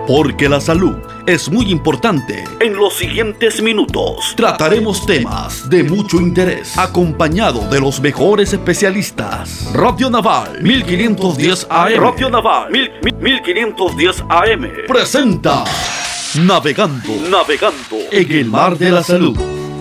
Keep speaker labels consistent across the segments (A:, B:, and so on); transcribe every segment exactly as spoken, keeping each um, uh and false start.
A: Porque la salud es muy importante. En los siguientes minutos trataremos temas de mucho interés, acompañado de los mejores especialistas. Radio Naval mil quinientos diez A M. Radio Naval mil quinientos diez A M presenta Navegando, navegando en el mar de la salud.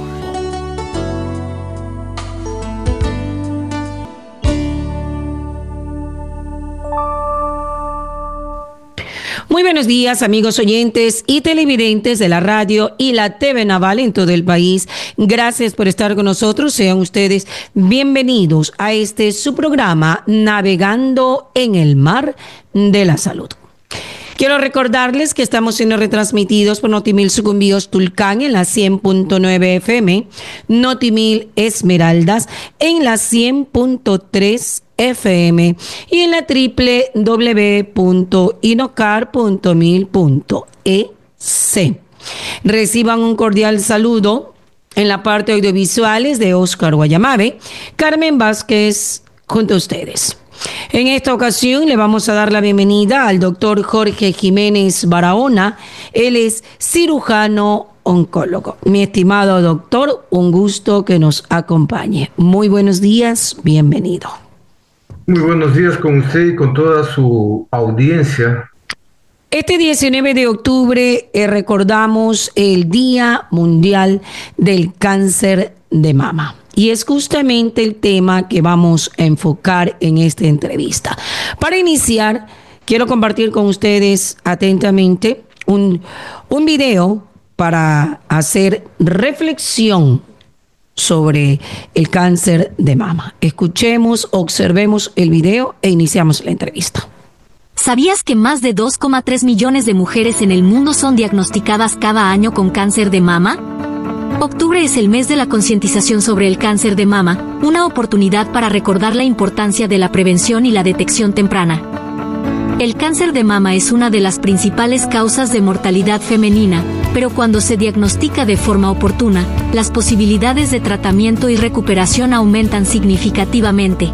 B: Muy buenos días, amigos oyentes y televidentes de la radio y la T V Naval en todo el país. Gracias por estar con nosotros. Sean ustedes bienvenidos a este su programa Navegando en el Mar de la Salud. Quiero recordarles que estamos siendo retransmitidos por Notimil Sucumbíos Tulcán en la cien punto nueve F M, Notimil Esmeraldas en la cien punto tres F M y en la doble u doble u doble u punto inocar punto mil punto e c. Reciban un cordial saludo en la parte audiovisuales de Oscar Guayamabe, Carmen Vázquez junto a ustedes. En esta ocasión le vamos a dar la bienvenida al doctor Jorge Jiménez Barahona. Él es cirujano oncólogo. Mi estimado doctor, un gusto que nos acompañe. Muy buenos días, bienvenido.
C: Muy buenos días con usted y con toda su audiencia.
B: Este diecinueve de octubre eh, recordamos el Día Mundial del Cáncer de Mama. Y es justamente el tema que vamos a enfocar en esta entrevista. Para iniciar, quiero compartir con ustedes atentamente un, un video para hacer reflexión sobre el cáncer de mama. Escuchemos, observemos el video e iniciamos la entrevista.
D: ¿Sabías que más de dos coma tres millones de mujeres en el mundo son diagnosticadas cada año con cáncer de mama? Octubre es el mes de la concientización sobre el cáncer de mama, una oportunidad para recordar la importancia de la prevención y la detección temprana. El cáncer de mama es una de las principales causas de mortalidad femenina, pero cuando se diagnostica de forma oportuna, las posibilidades de tratamiento y recuperación aumentan significativamente.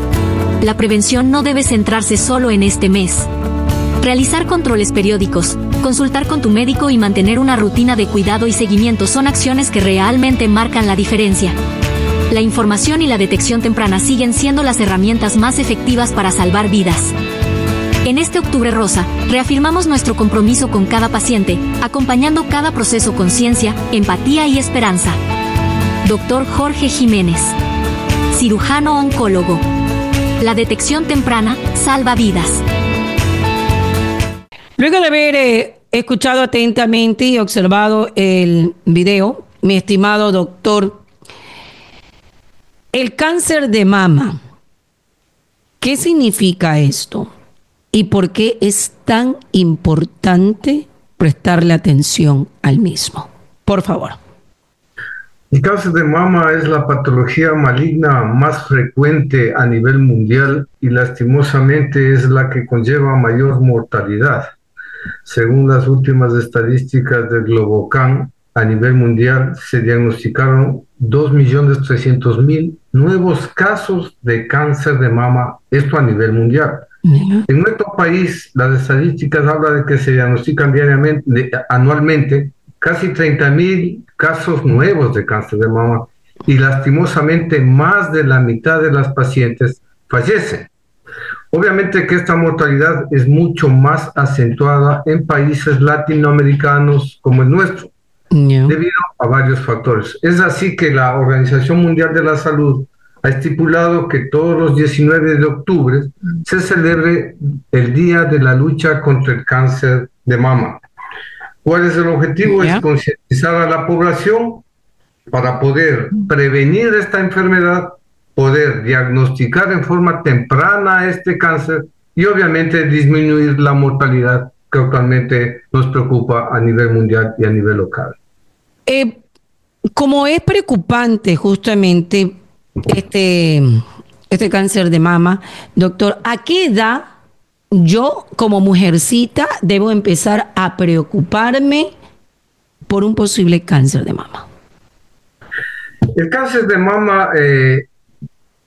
D: La prevención no debe centrarse solo en este mes. Realizar controles periódicos, consultar con tu médico y mantener una rutina de cuidado y seguimiento son acciones que realmente marcan la diferencia. La información y la detección temprana siguen siendo las herramientas más efectivas para salvar vidas. En este Octubre Rosa, reafirmamos nuestro compromiso con cada paciente, acompañando cada proceso con ciencia, empatía y esperanza. Doctor Jorge Jiménez, cirujano oncólogo. La detección temprana salva vidas.
B: Luego de haber eh, escuchado atentamente y observado el video, mi estimado doctor, el cáncer de mama, ¿qué significa esto? ¿Y por qué es tan importante prestarle atención al mismo? Por favor.
C: El cáncer de mama es la patología maligna más frecuente a nivel mundial y lastimosamente es la que conlleva mayor mortalidad. Según las últimas estadísticas del Globocan, a nivel mundial se diagnosticaron dos millones trescientos mil nuevos casos de cáncer de mama, esto a nivel mundial. Uh-huh. En nuestro país, las estadísticas hablan de que se diagnostican diariamente, de, anualmente, casi treinta mil casos nuevos de cáncer de mama y lastimosamente más de la mitad de las pacientes fallecen. Obviamente que esta mortalidad es mucho más acentuada en países latinoamericanos como el nuestro, yeah. debido a varios factores. Es así que la Organización Mundial de la Salud ha estipulado que todos los diecinueve de octubre se celebre el Día de la Lucha contra el Cáncer de Mama. ¿Cuál es el objetivo? Yeah. Es concientizar a la población para poder prevenir esta enfermedad, poder diagnosticar en forma temprana este cáncer y obviamente disminuir la mortalidad que actualmente nos preocupa a nivel mundial y a nivel local.
B: Eh, como es preocupante justamente este, este cáncer de mama, doctor, ¿a qué edad yo como mujercita debo empezar a preocuparme por un posible cáncer de mama?
C: El cáncer de mama... Eh,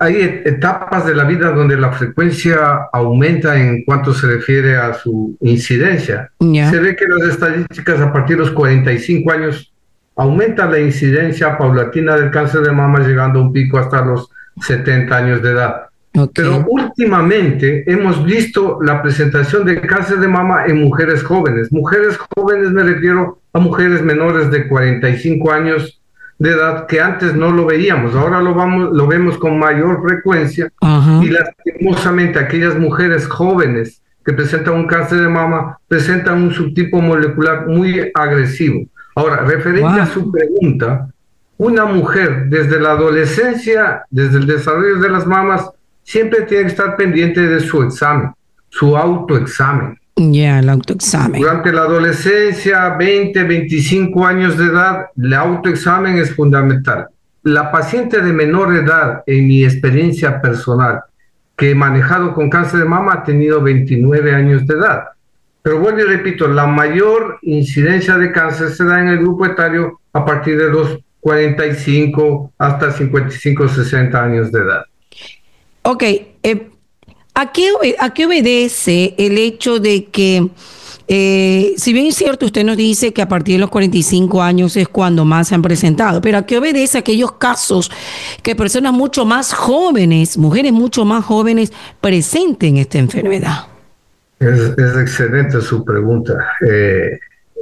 C: hay etapas de la vida donde la frecuencia aumenta en cuanto se refiere a su incidencia. Yeah. Se ve que las estadísticas a partir de los cuarenta y cinco años aumenta la incidencia paulatina del cáncer de mama, llegando a un pico hasta los setenta años de edad. Okay. Pero últimamente hemos visto la presentación de cáncer de mama en mujeres jóvenes. Mujeres jóvenes me refiero a mujeres menores de cuarenta y cinco años de edad, que antes no lo veíamos, ahora lo, vamos, lo vemos con mayor frecuencia. Uh-huh. Y lastimosamente aquellas mujeres jóvenes que presentan un cáncer de mama presentan un subtipo molecular muy agresivo. Ahora, referente wow. a su pregunta, una mujer desde la adolescencia, desde el desarrollo de las mamas, siempre tiene que estar pendiente de su examen, su autoexamen.
B: Ya, yeah, el autoexamen.
C: Durante la adolescencia, veinte, veinticinco años de edad, el autoexamen es fundamental. La paciente de menor edad, en mi experiencia personal, que he manejado con cáncer de mama, ha tenido veintinueve años de edad. Pero vuelvo y repito, la mayor incidencia de cáncer se da en el grupo etario a partir de los cuarenta y cinco hasta cincuenta y cinco, sesenta años de edad.
B: Ok, eh, ¿a qué, ¿a qué obedece el hecho de que, eh, si bien es cierto, usted nos dice que a partir de los cuarenta y cinco años es cuando más se han presentado, pero ¿a qué obedece aquellos casos que personas mucho más jóvenes, mujeres mucho más jóvenes, presenten esta enfermedad?
C: Es, es excelente su pregunta. Eh,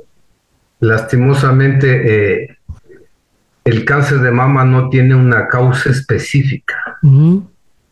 C: lastimosamente, eh, el cáncer de mama no tiene una causa específica. Uh-huh.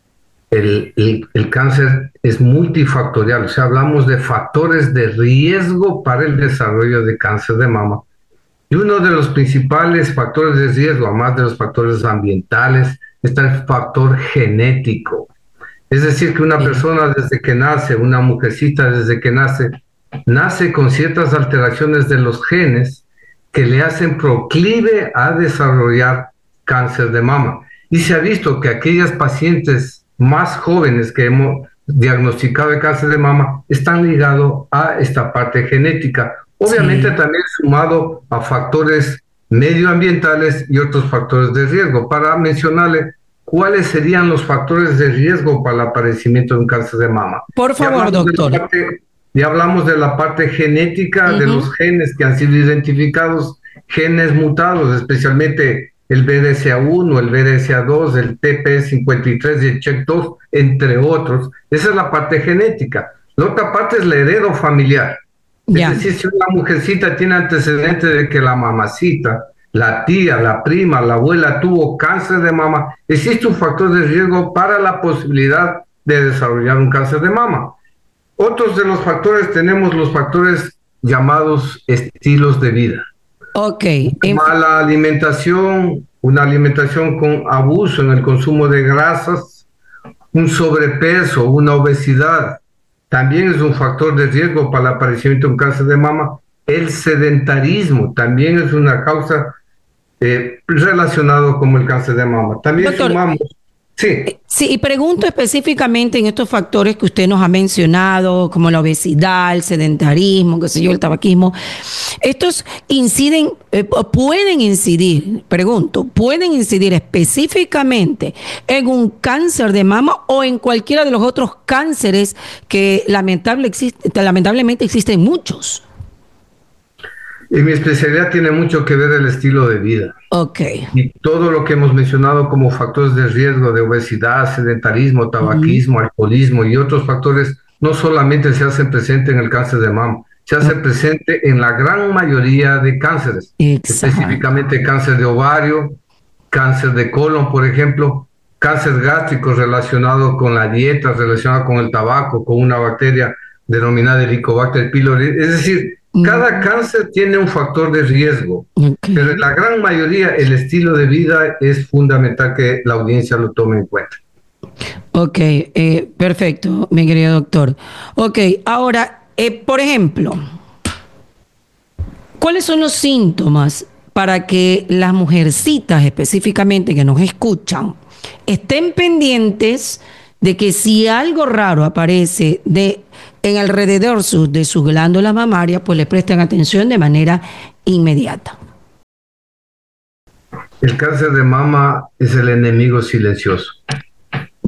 C: El, el, el cáncer es multifactorial, o sea, hablamos de factores de riesgo para el desarrollo de cáncer de mama. Y uno de los principales factores de riesgo, además de los factores ambientales, está el factor genético. Es decir, que una persona desde que nace, una mujercita desde que nace, nace con ciertas alteraciones de los genes que le hacen proclive a desarrollar cáncer de mama. Y se ha visto que aquellas pacientes más jóvenes que hemos diagnosticado de cáncer de mama están ligados a esta parte genética. Obviamente sí. También sumado a factores medioambientales y otros factores de riesgo. Para mencionarle cuáles serían los factores de riesgo para el aparecimiento de un cáncer de mama.
B: Por favor, doctor.
C: Parte, ya hablamos de la parte genética, uh-huh. de los genes que han sido identificados, genes mutados, especialmente el B D S A uno, el B D S A dos, el T P cincuenta y tres y el C H E C dos, entre otros. Esa es la parte genética. La otra parte es la heredo familiar. Yeah. Es decir, si una mujercita tiene antecedentes de que la mamacita, la tía, la prima, la abuela tuvo cáncer de mama, existe un factor de riesgo para la posibilidad de desarrollar un cáncer de mama. Otros de los factores, tenemos los factores llamados estilos de vida.
B: Ok.
C: Mala alimentación, una alimentación con abuso en el consumo de grasas, un sobrepeso, una obesidad, también es un factor de riesgo para el aparecimiento de un cáncer de mama. El sedentarismo también es una causa eh, relacionada con el cáncer de mama. También
B: Doctor,
C: sumamos... Sí.
B: Sí, y pregunto específicamente en estos factores que usted nos ha mencionado, como la obesidad, el sedentarismo, qué sé yo, el tabaquismo. ¿Estos inciden, eh, pueden incidir, pregunto, pueden incidir específicamente en un cáncer de mama o en cualquiera de los otros cánceres que lamentable existe, lamentablemente existen muchos?
C: En mi especialidad tiene mucho que ver el estilo de vida.
B: Ok.
C: Y todo lo que hemos mencionado como factores de riesgo de obesidad, sedentarismo, tabaquismo, uh-huh. alcoholismo y otros factores, no solamente se hacen presente en el cáncer de mama, se hace uh-huh. presente en la gran mayoría de cánceres. Exacto. Específicamente cáncer de ovario, cáncer de colon, por ejemplo, cáncer gástrico relacionado con la dieta, relacionado con el tabaco, con una bacteria denominada Helicobacter pylori. Es decir, cada cáncer tiene un factor de riesgo, okay. pero en la gran mayoría el estilo de vida es fundamental que la audiencia lo tome en cuenta.
B: Ok, eh, perfecto, mi querido doctor. Ok, ahora, eh, por ejemplo, ¿cuáles son los síntomas para que las mujercitas específicamente que nos escuchan estén pendientes de que si algo raro aparece de en alrededor su, de sus glándulas mamarias, pues le presten atención de manera inmediata?
C: El cáncer de mama es el enemigo silencioso.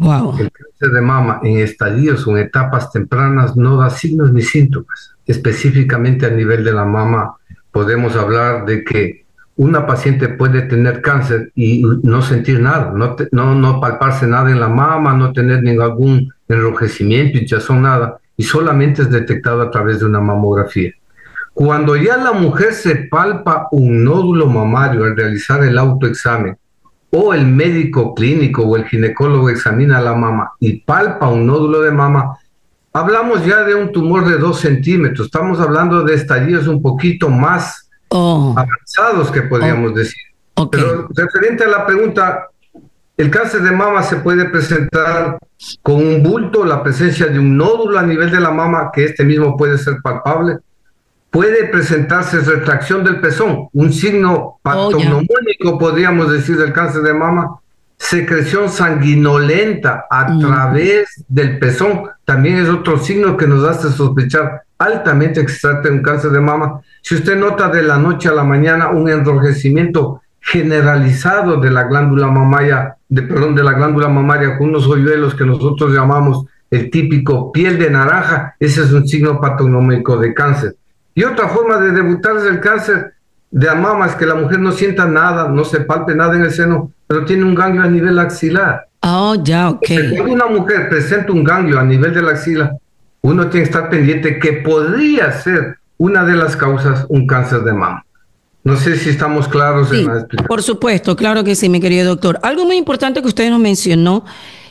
B: Wow.
C: El cáncer de mama en estadios o en etapas tempranas no da signos ni síntomas. Específicamente a nivel de la mama podemos hablar de que una paciente puede tener cáncer y no sentir nada, no, te, no, no palparse nada en la mama, no tener ningún enrojecimiento, hinchazón, nada, y solamente es detectado a través de una mamografía. Cuando ya la mujer se palpa un nódulo mamario al realizar el autoexamen, o el médico clínico o el ginecólogo examina la mama y palpa un nódulo de mama, hablamos ya de un tumor de dos centímetros, estamos hablando de estadios un poquito más oh. avanzados que podríamos oh. decir. Okay. Pero referente a la pregunta, ¿el cáncer de mama se puede presentar con un bulto, la presencia de un nódulo a nivel de la mama, que este mismo puede ser palpable? Puede presentarse retracción del pezón, un signo patognomónico, oh, podríamos decir, del cáncer de mama, secreción sanguinolenta a mm. través del pezón, también es otro signo que nos hace sospechar altamente que se trata de un cáncer de mama. Si usted nota de la noche a la mañana un enrojecimiento generalizado de la glándula mamaria, de, perdón, de la glándula mamaria con unos hoyuelos que nosotros llamamos el típico piel de naranja, ese es un signo patognomónico de cáncer. Y otra forma de debutar es el cáncer de la mama, es que la mujer no sienta nada, no se palpe nada en el seno, pero tiene un ganglio a nivel axilar.
B: Oh, ya, ok.
C: Cuando una mujer presenta un ganglio a nivel de la axila, uno tiene que estar pendiente que podría ser una de las causas un cáncer de mama. No sé si estamos claros
B: sí,
C: en la explicación.
B: Por supuesto, claro que sí, mi querido doctor. Algo muy importante que usted nos mencionó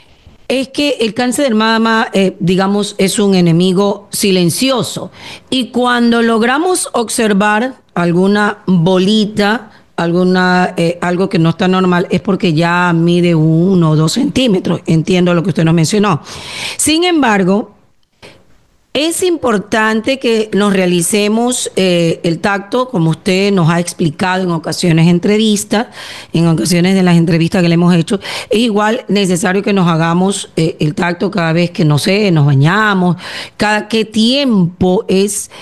B: es que el cáncer de mama, eh, digamos, es un enemigo silencioso. Y cuando logramos observar alguna bolita, alguna eh, algo que no está normal, es porque ya mide uno o dos centímetros. Entiendo lo que usted nos mencionó. Sin embargo, es importante que nos realicemos eh, el tacto, como usted nos ha explicado en ocasiones en entrevistas, en ocasiones de las entrevistas que le hemos hecho. Es igual necesario que nos hagamos eh, el tacto cada vez que, no sé, nos bañamos. Cada qué tiempo es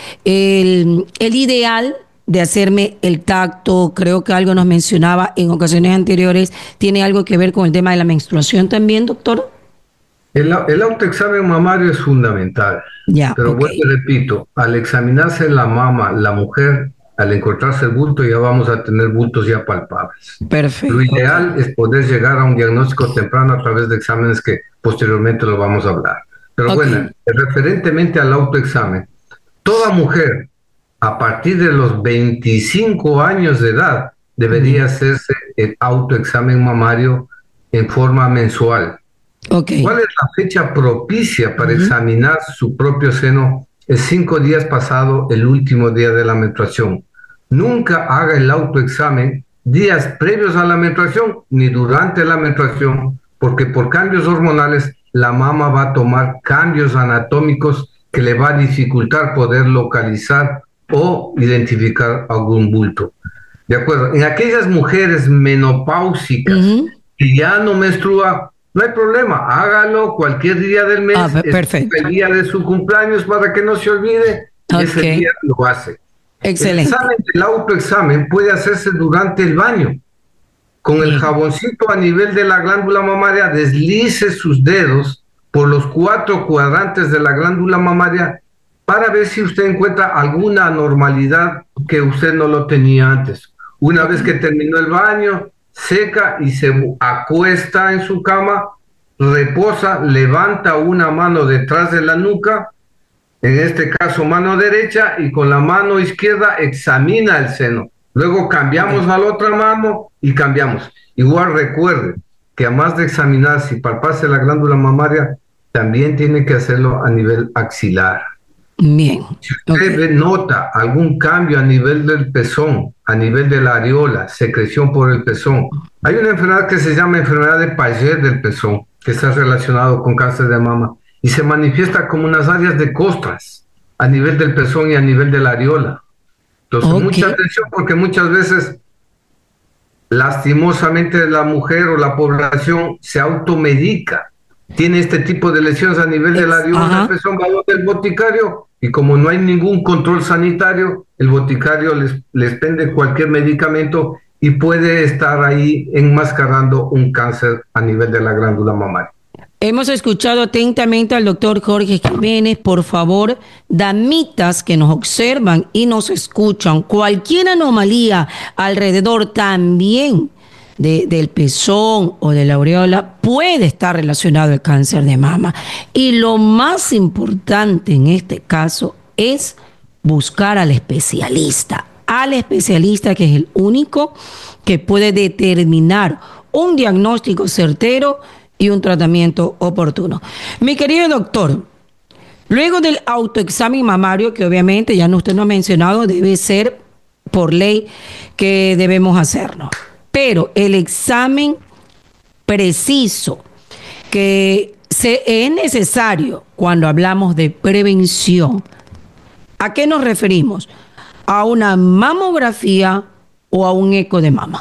B: el, el ideal de hacerme el tacto. Creo que algo nos mencionaba en ocasiones anteriores. ¿Tiene algo que ver con el tema de la menstruación también, doctor?
C: El, el autoexamen mamario es fundamental,
B: ya,
C: pero
B: okay.
C: vuelvo y repito, al examinarse la mama, la mujer, al encontrarse el bulto, ya vamos a tener bultos ya palpables.
B: Perfecto.
C: Lo ideal okay. es poder llegar a un diagnóstico temprano a través de exámenes que posteriormente lo vamos a hablar. Pero okay. bueno, referentemente al autoexamen, toda mujer a partir de los veinticinco años de edad debería mm. hacerse el autoexamen mamario en forma mensual. Okay. ¿Cuál es la fecha propicia para uh-huh. examinar su propio seno? Es cinco días pasado el último día de la menstruación. Nunca haga el autoexamen días previos a la menstruación ni durante la menstruación, porque por cambios hormonales la mama va a tomar cambios anatómicos que le va a dificultar poder localizar o identificar algún bulto. De acuerdo, en aquellas mujeres menopáusicas uh-huh. que ya no menstrua, no hay problema, hágalo cualquier día del mes,
B: ah, perfecto.
C: el día de su cumpleaños para que no se olvide, okay. ese día lo hace.
B: Excelente.
C: El examen, el autoexamen puede hacerse durante el baño. Con el jaboncito a nivel de la glándula mamaria, deslice sus dedos por los cuatro cuadrantes de la glándula mamaria para ver si usted encuentra alguna anormalidad que usted no lo tenía antes. Una vez que terminó el baño, seca y se acuesta en su cama, reposa, levanta una mano detrás de la nuca, en este caso mano derecha, y con la mano izquierda examina el seno. Luego cambiamos a la otra mano y cambiamos. Igual recuerde que además de examinarse y palparse la glándula mamaria, también tiene que hacerlo a nivel axilar.
B: Bien.
C: Si usted okay. nota algún cambio a nivel del pezón, a nivel de la areola, secreción por el pezón, hay una enfermedad que se llama enfermedad de Paget del pezón, que está relacionado con cáncer de mama, y se manifiesta como unas áreas de costras a nivel del pezón y a nivel de la areola. Entonces, okay. mucha atención, porque muchas veces, lastimosamente, la mujer o la población se automedica. Tiene este tipo de lesiones a nivel de la areola del pezón, va del boticario, y como no hay ningún control sanitario, el boticario les, les pende cualquier medicamento y puede estar ahí enmascarando un cáncer a nivel de la glándula mamaria.
B: Hemos escuchado atentamente al doctor Jorge Jiménez. Por favor, damitas que nos observan y nos escuchan, cualquier anomalía alrededor también de, del pezón o de la aureola puede estar relacionado al cáncer de mama. Y lo más importante en este caso es buscar al especialista, al especialista que es el único que puede determinar un diagnóstico certero y un tratamiento oportuno. Mi querido doctor, luego del autoexamen mamario, que obviamente ya usted nos ha mencionado, debe ser por ley que debemos hacerlo, pero el examen preciso que se, es necesario cuando hablamos de prevención, ¿a qué nos referimos? ¿A una mamografía o a un eco de mama?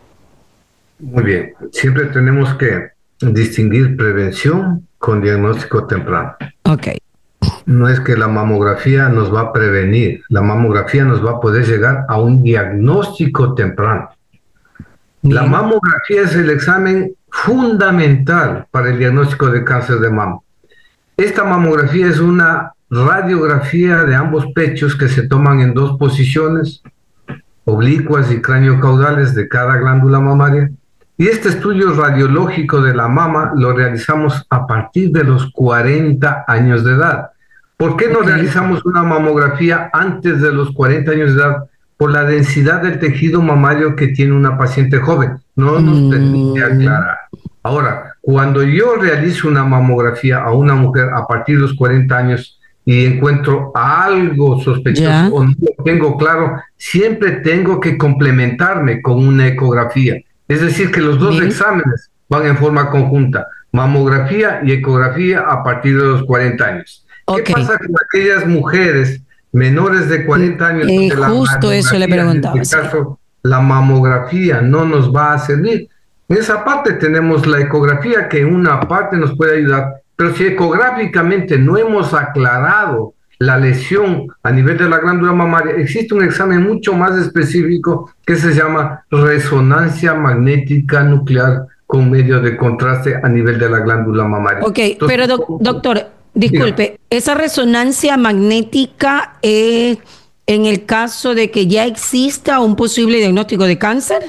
C: Muy bien, siempre tenemos que distinguir prevención con diagnóstico temprano.
B: Ok.
C: No es que la mamografía nos va a prevenir, la mamografía nos va a poder llegar a un diagnóstico temprano. Bien. La mamografía es el examen fundamental para el diagnóstico de cáncer de mama. Esta mamografía es una radiografía de ambos pechos que se toman en dos posiciones, oblicuas y craniocaudales de cada glándula mamaria. Y este estudio radiológico de la mama lo realizamos a partir de los cuarenta años de edad. ¿Por qué no okay. realizamos una mamografía antes de los cuarenta años de edad? Por la densidad del tejido mamario que tiene una paciente joven. No nos mm. permite aclarar. Ahora, cuando yo realizo una mamografía a una mujer a partir de los cuarenta años y encuentro algo sospechoso yeah. o no lo tengo claro, siempre tengo que complementarme con una ecografía. Es decir, que los dos Bien. exámenes van en forma conjunta, mamografía y ecografía a partir de los cuarenta años. Okay. ¿Qué pasa con aquellas mujeres menores de cuarenta años?
B: Eh, justo eso le preguntaba.
C: En este caso, la mamografía no nos va a servir. En esa parte tenemos la ecografía, que en una parte nos puede ayudar, pero si ecográficamente no hemos aclarado la lesión a nivel de la glándula mamaria, existe un examen mucho más específico que se llama resonancia magnética nuclear con medio de contraste a nivel de la glándula mamaria.
B: Ok, Entonces, pero doc doctor, disculpe, diga. ¿Esa resonancia magnética es en el caso de que ya exista un posible diagnóstico de cáncer?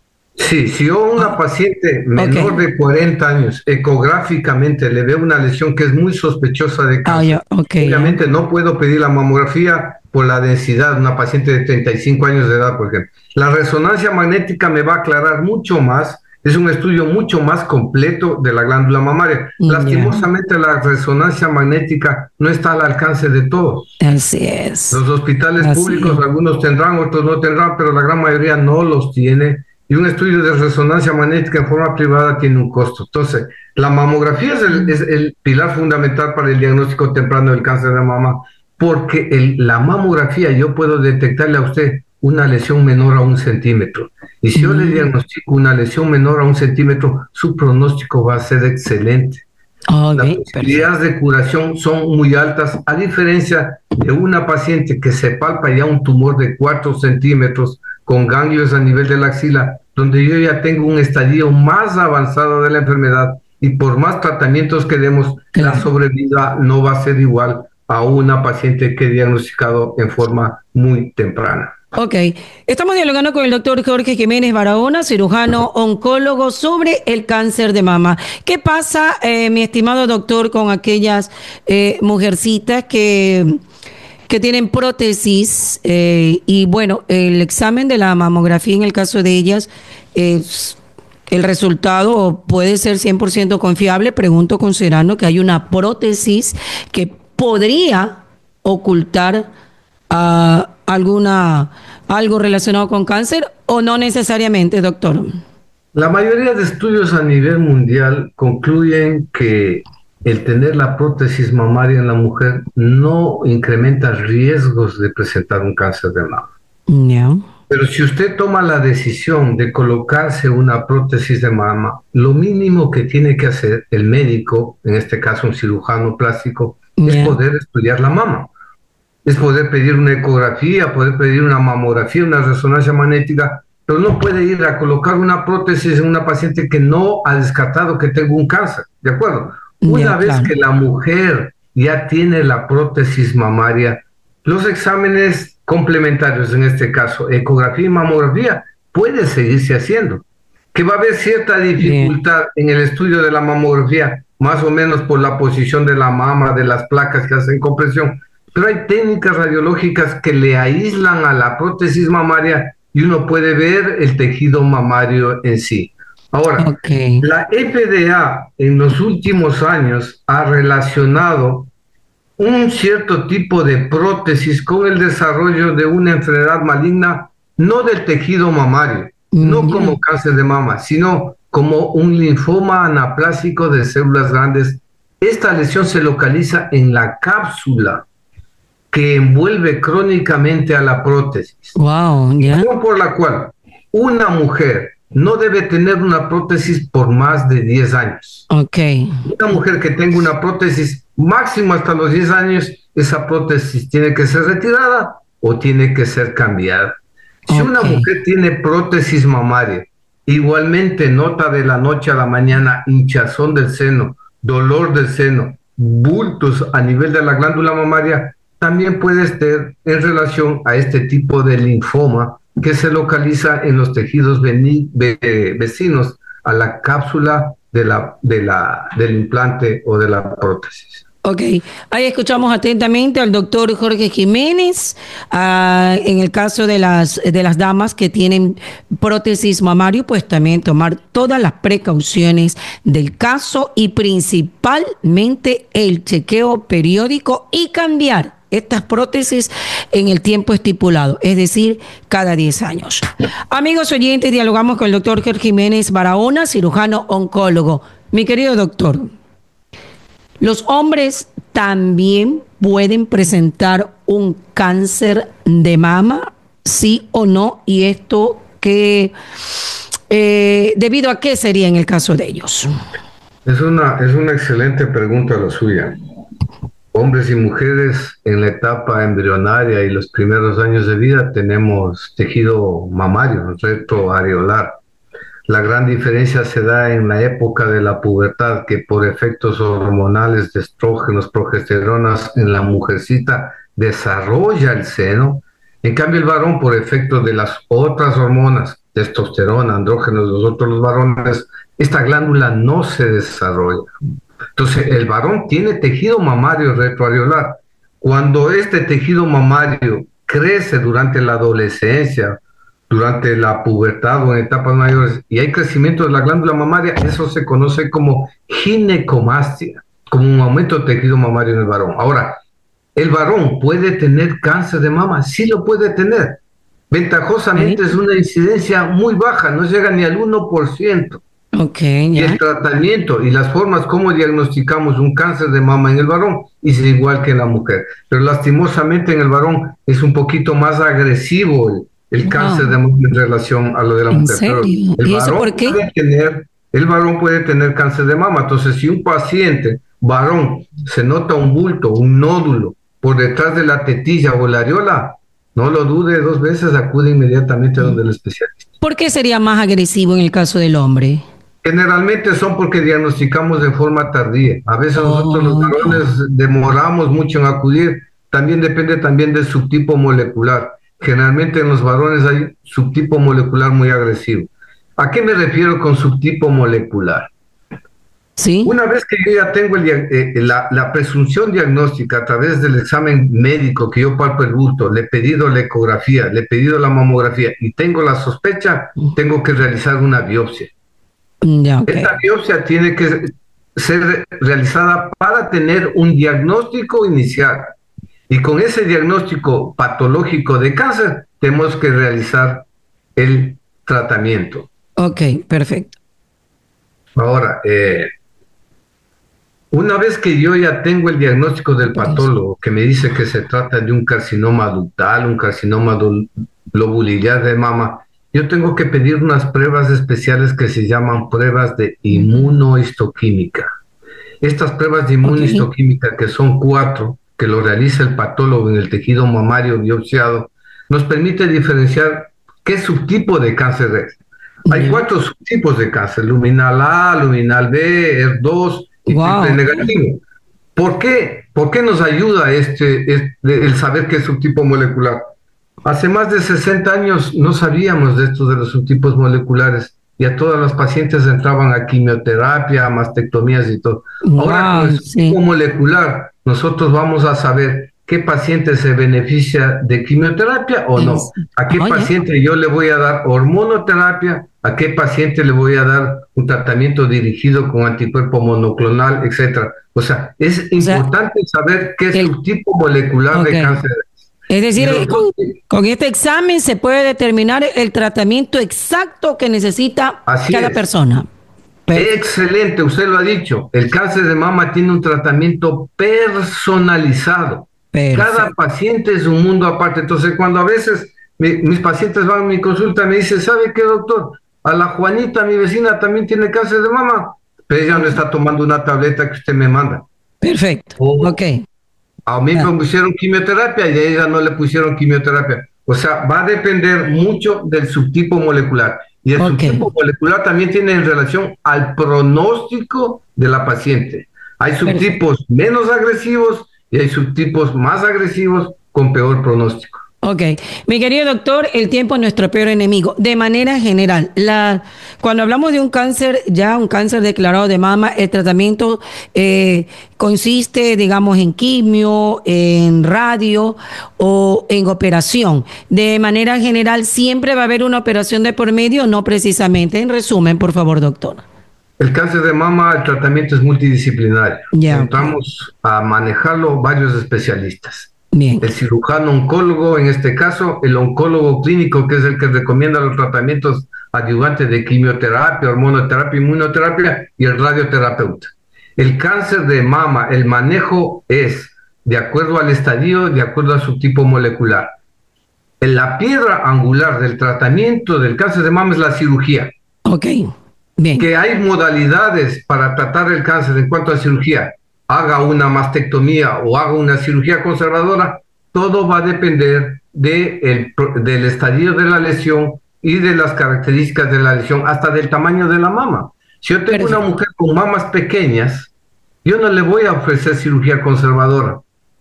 C: Sí, si yo a una paciente menor okay. de cuarenta años ecográficamente le veo una lesión que es muy sospechosa de cáncer, oh, yeah. okay. obviamente no puedo pedir la mamografía por la densidad, una paciente de treinta y cinco años de edad, por ejemplo. La resonancia magnética me va a aclarar mucho más, es un estudio mucho más completo de la glándula mamaria. Yeah. Lastimosamente la resonancia magnética no está al alcance de todos.
B: Así es.
C: Los hospitales Así públicos, es. algunos tendrán, otros no tendrán, pero la gran mayoría no los tiene. Y un estudio de resonancia magnética en forma privada tiene un costo. Entonces, la mamografía es el, es el pilar fundamental para el diagnóstico temprano del cáncer de mama, porque el, la mamografía yo puedo detectarle a usted una lesión menor a un centímetro. Y si yo le diagnostico una lesión menor a un centímetro, su pronóstico va a ser excelente. Okay, Las posibilidades perfecto. de curación son muy altas, a diferencia de una paciente que se palpa ya un tumor de cuatro centímetros con ganglios a nivel de la axila, donde yo ya tengo un estadio más avanzado de la enfermedad y por más tratamientos que demos, claro. la sobrevida no va a ser igual a una paciente que he diagnosticado en forma muy temprana.
B: Ok, estamos dialogando con el doctor Jorge Jiménez Barahona, cirujano oncólogo, sobre el cáncer de mama. ¿Qué pasa, eh, mi estimado doctor, con aquellas eh, mujercitas que... que tienen prótesis eh, y bueno, el examen de la mamografía en el caso de ellas, eh, el resultado puede ser cien por ciento confiable? Pregunto considerando que hay una prótesis que podría ocultar uh, alguna algo relacionado con cáncer, o no necesariamente, doctor.
C: La mayoría de estudios a nivel mundial concluyen que el tener la prótesis mamaria en la mujer no incrementa riesgos de presentar un cáncer de mama.
B: Yeah.
C: Pero si usted toma la decisión de colocarse una prótesis de mama, lo mínimo que tiene que hacer el médico, en este caso un cirujano plástico, yeah. es poder estudiar la mama. Es poder pedir una ecografía, poder pedir una mamografía, una resonancia magnética, pero no puede ir a colocar una prótesis en una paciente que no ha descartado que tenga un cáncer, ¿de acuerdo? Una
B: Ya,
C: vez
B: claro.
C: que la mujer ya tiene la prótesis mamaria, los exámenes complementarios, en este caso, ecografía y mamografía, puede seguirse haciendo. Que va a haber cierta dificultad en el estudio de la mamografía, más o menos por la posición de la mama, de las placas que hacen compresión, pero hay técnicas radiológicas que le aíslan a la prótesis mamaria y uno puede ver el tejido mamario en sí. Ahora,
B: Ok.
C: la F D A en los últimos años ha relacionado un cierto tipo de prótesis con el desarrollo de una enfermedad maligna, no del tejido mamario, no
B: Mm, ya.
C: como cáncer de mama, sino como un linfoma anaplásico de células grandes. Esta lesión se localiza en la cápsula que envuelve crónicamente a la prótesis.
B: Wow, ya.
C: Razón por la cual una mujer no debe tener una prótesis por más de diez años.
B: Ok.
C: Una mujer que tenga una prótesis máximo hasta los diez años, esa prótesis tiene que ser retirada o tiene que ser cambiada. Si
B: Ok.
C: una mujer tiene prótesis mamaria, igualmente nota de la noche a la mañana hinchazón del seno, dolor del seno, bultos a nivel de la glándula mamaria, también puede estar en relación a este tipo de linfoma que se localiza en los tejidos veni- ve- vecinos a la cápsula de la, de la, del implante o de la prótesis.
B: Ok, ahí escuchamos atentamente al doctor Jorge Jiménez, ah, en el caso de las, de las damas que tienen prótesis mamario, pues también tomar todas las precauciones del caso y principalmente el chequeo periódico y cambiar estas prótesis en el tiempo estipulado, es decir, cada diez años. Amigos oyentes, dialogamos con el doctor Jorge Jiménez Barahona, cirujano oncólogo. Mi querido doctor, los hombres también pueden presentar un cáncer de mama, sí o no, y esto que eh, debido a qué sería en el caso de ellos.
C: Es una, es una excelente pregunta la suya. Hombres y mujeres en la etapa embrionaria y los primeros años de vida tenemos tejido mamario, retroareolar. La gran diferencia se da en la época de la pubertad, que por efectos hormonales de estrógenos, progesteronas en la mujercita desarrolla el seno. En cambio, el varón, por efecto de las otras hormonas, testosterona, andrógenos, los otros los varones, esta glándula no se desarrolla. Entonces, el varón tiene tejido mamario retroareolar. Cuando este tejido mamario crece durante la adolescencia, durante la pubertad o en etapas mayores, y hay crecimiento de la glándula mamaria, eso se conoce como ginecomastia, como un aumento de tejido mamario en el varón. Ahora, ¿el varón puede tener cáncer de mama? Sí lo puede tener. Ventajosamente, ¿sí? Es una incidencia muy baja, no llega ni al uno por ciento.
B: Okay,
C: y
B: ya.
C: el tratamiento y las formas como diagnosticamos un cáncer de mama en el varón es igual que en la mujer, pero lastimosamente en el varón es un poquito más agresivo el, el
B: Wow.
C: cáncer de mama en relación a lo de la
B: ¿En
C: mujer.
B: serio?
C: Pero el
B: ¿Y eso
C: varón
B: por qué?
C: puede tener, el varón puede tener cáncer de mama. Entonces, si un paciente varón se nota un bulto, un nódulo por detrás de la tetilla o la areola, no lo dude dos veces, acude inmediatamente a donde el especialista.
B: ¿Por qué sería más agresivo en el caso del hombre?
C: Generalmente son porque diagnosticamos de forma tardía. A veces
B: Oh,
C: nosotros los varones demoramos mucho en acudir. También depende también del subtipo molecular. Generalmente en los varones hay subtipo molecular muy agresivo. ¿A qué me refiero con subtipo molecular?
B: Sí.
C: Una vez que yo ya tengo el, eh, la, la presunción diagnóstica a través del examen médico, que yo palpo el bulto, le he pedido la ecografía, le he pedido la mamografía y tengo la sospecha, tengo que realizar una biopsia.
B: Ya, okay.
C: Esta biopsia tiene que ser realizada para tener un diagnóstico inicial. Y con ese diagnóstico patológico de cáncer, tenemos que realizar el tratamiento.
B: Ok, perfecto.
C: Ahora, eh, una vez que yo ya tengo el diagnóstico del patólogo, que me dice que se trata de un carcinoma ductal, un carcinoma lobulillar de mama, yo tengo que pedir unas pruebas especiales que se llaman pruebas de inmunohistoquímica. Estas pruebas de inmunohistoquímica, okay, que son cuatro, que lo realiza el patólogo en el tejido mamario biopsiado, nos permite diferenciar qué subtipo de cáncer es. Hay cuatro subtipos de cáncer: luminal A, luminal B, E R dos, y
B: Wow.
C: triple negativo. ¿Por qué? ¿Por qué nos ayuda este, este el saber qué es subtipo molecular? Hace más de sesenta años no sabíamos de esto de los subtipos moleculares y a todas las pacientes entraban a quimioterapia, a mastectomías y todo. Ahora
B: Wow,
C: con el subtipo
B: sí.
C: molecular nosotros vamos a saber qué paciente se beneficia de quimioterapia o no.
B: Es-
C: A qué
B: Oye,
C: paciente yo le voy a dar hormonoterapia, a qué paciente le voy a dar un tratamiento dirigido con anticuerpo monoclonal, etcétera. O sea, es
B: o sea,
C: importante saber qué
B: el-
C: subtipo molecular
B: ok.
C: de cáncer es.
B: Es decir,
C: Y
B: eh,
C: los
B: con,
C: dos-
B: con este examen se puede determinar el tratamiento exacto que necesita
C: Así
B: cada
C: es.
B: persona. Perfecto.
C: Excelente, usted lo ha dicho. El cáncer de mama tiene un tratamiento personalizado. Cada
B: Perfecto.
C: paciente es un mundo aparte. Entonces, cuando a veces mi- mis pacientes van a mi consulta, me dicen, ¿sabe qué, doctor? A la Juanita, mi vecina, también tiene cáncer de mama, pero ella no está tomando una tableta que usted me manda.
B: Perfecto.
C: O
B: Ok.
C: a mí
B: Ah,
C: me pusieron quimioterapia y a ella no le pusieron quimioterapia. O sea, va a depender mucho del subtipo molecular. Y el
B: ok.
C: subtipo molecular también tiene en relación al pronóstico de la paciente. Hay subtipos menos agresivos y hay subtipos más agresivos con peor pronóstico.
B: Ok, mi querido doctor, el tiempo es nuestro peor enemigo. De manera general, la, cuando hablamos de un cáncer, ya un cáncer declarado de mama, el tratamiento eh, consiste, digamos, en quimio, en radio o en operación. De manera general, siempre va a haber una operación de por medio, no precisamente. En resumen, por favor, doctor.
C: El cáncer de mama, el tratamiento es multidisciplinario.
B: Ya, ok.
C: Entramos a manejarlo varios especialistas.
B: Bien,
C: El cirujano oncólogo, en este caso, el oncólogo clínico, que es el que recomienda los tratamientos adyuvantes de quimioterapia, hormonoterapia, inmunoterapia, y el radioterapeuta. El cáncer de mama, el manejo es de acuerdo al estadio, de acuerdo a su tipo molecular. En la piedra angular del tratamiento del cáncer de mama es la cirugía.
B: ok, bien.
C: Que hay modalidades para tratar el cáncer en cuanto a cirugía, haga una mastectomía o haga una cirugía conservadora, todo va a depender de el, del estadio de la lesión y de las características de la lesión, hasta del tamaño de la mama. Si yo tengo
B: Perfecto.
C: una mujer con mamas pequeñas, yo no le voy a ofrecer cirugía conservadora.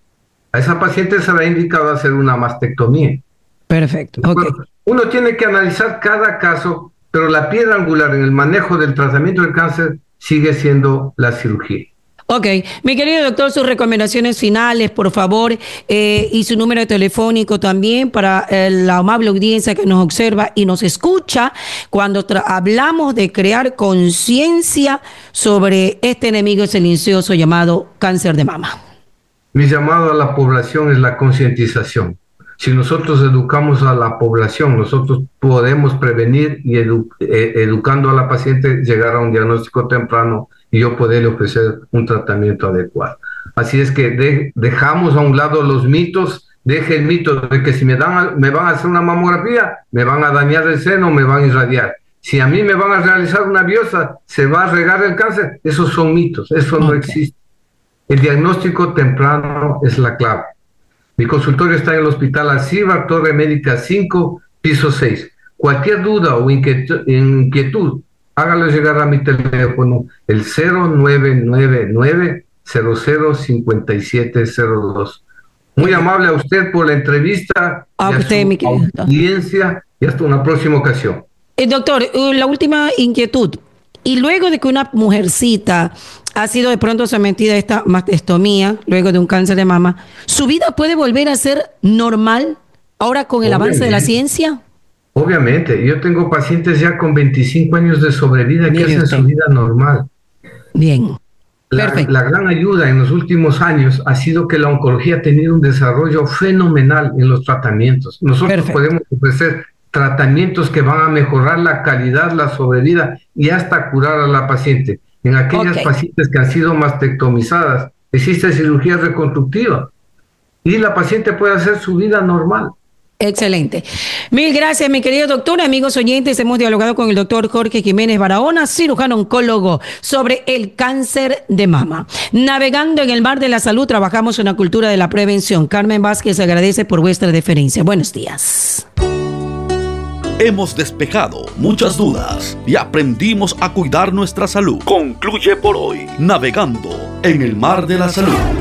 C: A esa paciente será indicado hacer una mastectomía.
B: Perfecto, ok.
C: Bueno, uno tiene que analizar cada caso, pero la piedra angular en el manejo del tratamiento del cáncer sigue siendo la cirugía.
B: Ok, mi querido doctor, sus recomendaciones finales, por favor, eh, y su número telefónico también para eh, la amable audiencia que nos observa y nos escucha cuando hablamos de crear conciencia sobre este enemigo silencioso llamado cáncer de mama.
C: Mi llamado a la población es la concientización. Si nosotros educamos a la población, nosotros podemos prevenir y edu eh, educando a la paciente llegar a un diagnóstico temprano y yo poderle ofrecer un tratamiento adecuado. Así es que de, dejamos a un lado los mitos, deje el mito de que si me, dan, me van a hacer una mamografía, me van a dañar el seno, me van a irradiar. Si a mí me van a realizar una biopsia, se va a regar el cáncer. Esos son mitos, eso no
B: Okay.
C: existe. El diagnóstico temprano es la clave. Mi consultorio está en el Hospital Alcibar, Torre Médica cinco, piso seis. Cualquier duda o inquietud, inquietud hágalo llegar a mi teléfono, el cero nueve nueve nueve, cero cero cinco siete cero dos. Muy amable a usted por la entrevista,
B: A
C: y
B: usted,
C: a su
B: mi querido doctor.
C: audiencia, y hasta una próxima ocasión.
B: Eh, doctor, eh, la última inquietud. Y luego de que una mujercita ha sido de pronto sometida a esta mastectomía, luego de un cáncer de mama, ¿su vida puede volver a ser normal ahora con el avance de la ciencia?
C: Obviamente, yo tengo pacientes ya con veinticinco años de sobrevida que
B: Mire
C: hacen
B: usted.
C: su vida normal.
B: Bien,
C: La,
B: perfecto.
C: la gran ayuda en los últimos años ha sido que la oncología ha tenido un desarrollo fenomenal en los tratamientos. Nosotros
B: Perfecto.
C: podemos ofrecer tratamientos que van a mejorar la calidad, la sobrevida y hasta curar a la paciente. En aquellas
B: Ok.
C: pacientes que han sido mastectomizadas, existe cirugía reconstructiva y la paciente puede hacer su vida normal.
B: Excelente. Mil gracias, mi querido doctor. Amigos oyentes, hemos dialogado con el doctor Jorge Jiménez Barahona, cirujano oncólogo, sobre el cáncer de mama. Navegando en el mar de la salud, trabajamos en la cultura de la prevención. Carmen Vázquez agradece por vuestra deferencia. Buenos días.
A: hemos despejado muchas dudas y aprendimos a cuidar nuestra salud. Concluye por hoy Navegando en el Mar de la Salud.